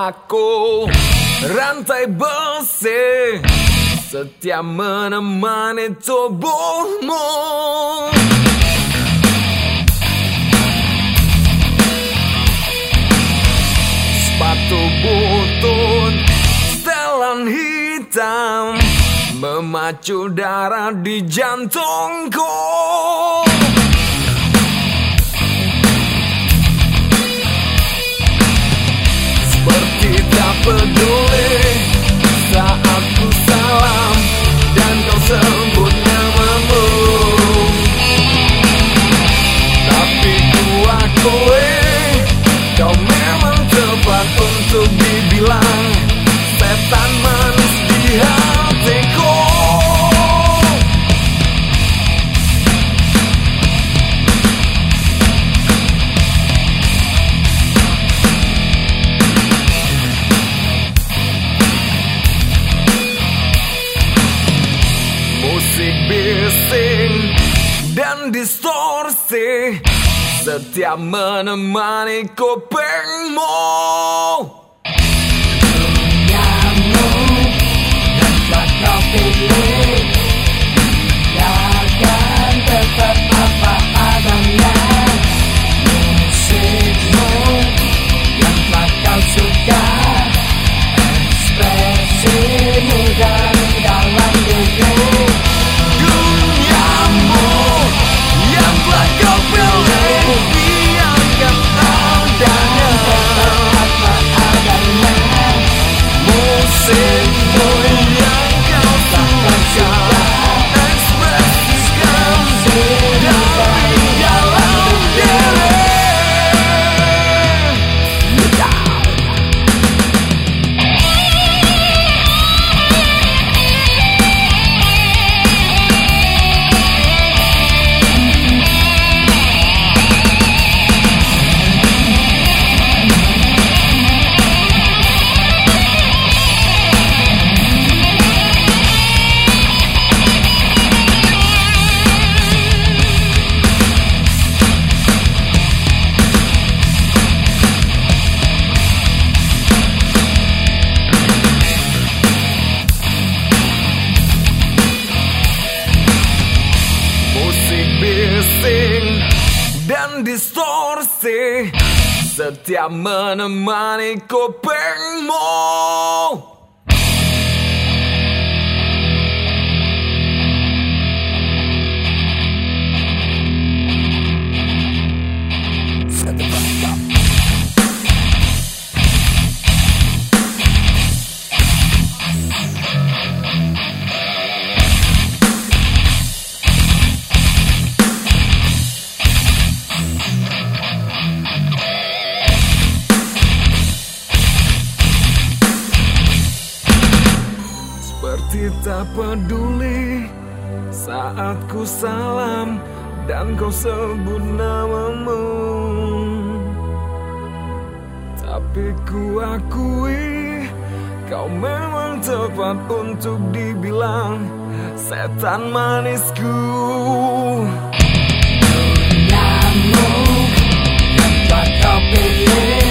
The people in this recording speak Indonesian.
aku rantai besi, setia menemani tubuhmu. Sepatu butut setelan hitam memacu darah di jantungku. Seperti tak peduli saat ku salam dan kau sebut namamu, tapi ku akui kau memang tepat untuk dibilang setan manis di hatiku. Musik bising dan distorsi setia menemani kupingmu. Duniamu dan tak kau pilih, takkan tetap apa adanya. Musikmu yang tak kau suka, ekspresimu dari dalam diri. Duniamu yang telah kau pilih, biarkan adanya. Musikmu yang kau suka, ekspresikan dari dalam diri. Bising dan distorsi setia menemani kupingmu. Seperti tak peduli saat ku salam dan kau sebut namamu, tapi ku akui kau memang tepat untuk dibilang setan manisku. Duniamu yang tak kau pilih,